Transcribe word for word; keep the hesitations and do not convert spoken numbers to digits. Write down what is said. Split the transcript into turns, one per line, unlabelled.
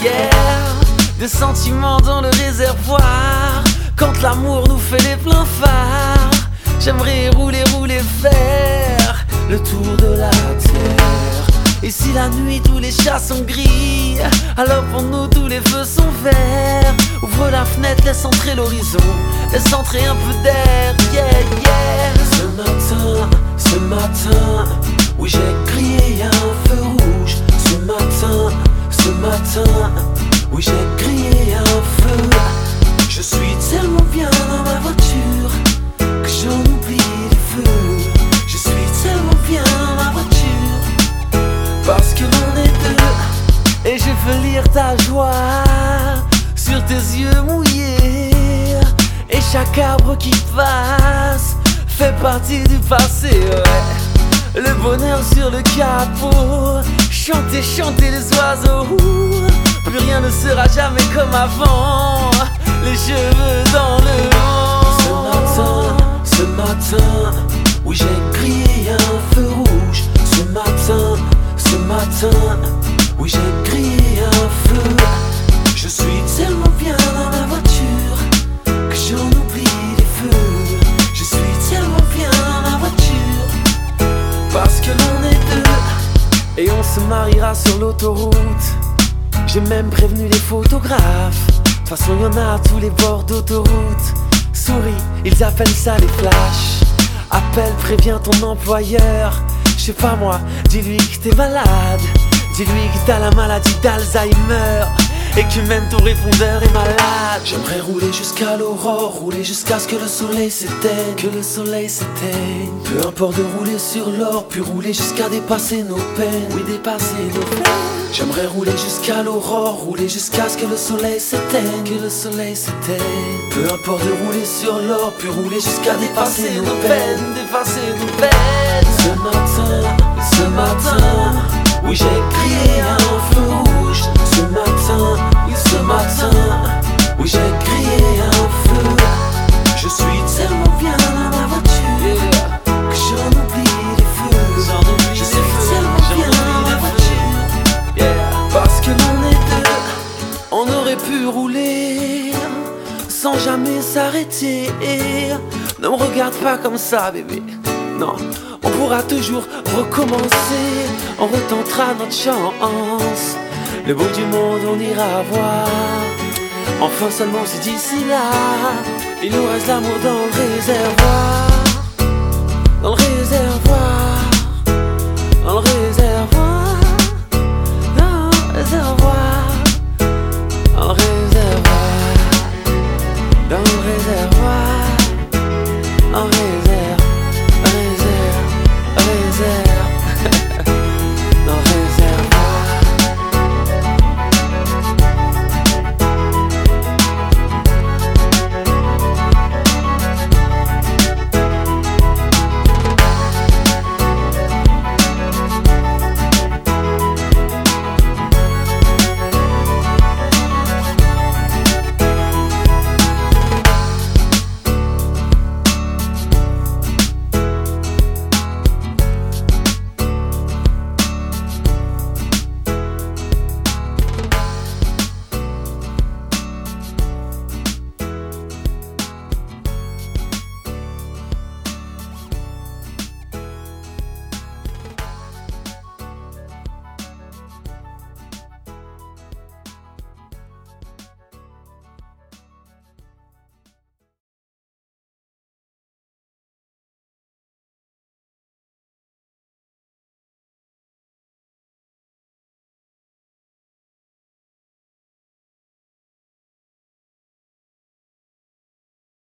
yeah. Des sentiments dans le réservoir, quand l'amour nous fait les pleins phares. J'aimerais rouler, rouler, faire le tour de la terre. Et si la nuit tous les chats sont gris, alors pour nous tous les feux sont verts. Ouvre la fenêtre, laisse entrer l'horizon, laisse entrer un peu d'air, yeah, yeah. Ce matin, ce matin, oui j'ai crié un feu rouge. Ce matin, ce matin, oui j'ai crié un feu. Je suis tellement bien dans ma voiture que j'en oublie les feux. Je suis tellement bien dans ma voiture parce que l'on est deux. Et je veux lire ta joie sur tes yeux mouillés. Et chaque arbre qui passe fait partie du passé, ouais. Le bonheur sur le capot, chanter, chanter les oiseaux. Plus rien ne sera jamais comme avant, les cheveux dans le vent. Ce matin, ce matin, oui j'ai crié un feu rouge. Ce matin, ce matin, oui j'ai crié un feu. Je suis tellement bien dans ma voiture que j'en oublie les feux. Je suis tellement bien dans ma voiture parce que l'on est deux. Et on se mariera sur l'autoroute. J'ai même prévenu les photographes. De toute façon y'en a à tous les bords d'autoroute. Souris, ils appellent ça les flashs. Appelle, préviens ton employeur. Je sais pas moi, dis-lui que t'es malade. Dis-lui que t'as la maladie d'Alzheimer et que même ton répondeur est malade. J'aimerais rouler jusqu'à l'aurore, rouler jusqu'à ce que le soleil s'éteigne. Que le soleil s'éteigne. Peu importe de rouler sur l'or, puis rouler jusqu'à dépasser nos peines. Oui, dépasser nos peines. J'aimerais rouler jusqu'à l'aurore, rouler jusqu'à ce que le soleil s'éteigne. Que le soleil s'éteigne. Peu importe de rouler sur l'or, puis rouler jusqu'à dépasser nos peines. Dépasser nos peines. Ce matin, ce matin, oui j'ai crié un feu rouge. Ce matin, oui ce matin, oui j'ai crié un feu. Je suis tellement bien dans ma voiture, yeah, que j'en oublie les feux. J'en oublie Je suis feux. tellement bien dans ma voiture, yeah, parce que l'on est deux. On aurait pu rouler sans jamais s'arrêter. Ne me regarde pas comme ça bébé, non. On pourra toujours recommencer, on retentera notre chance. Le bout du monde on ira voir. Enfin seulement si d'ici là il nous reste l'amour dans le réservoir.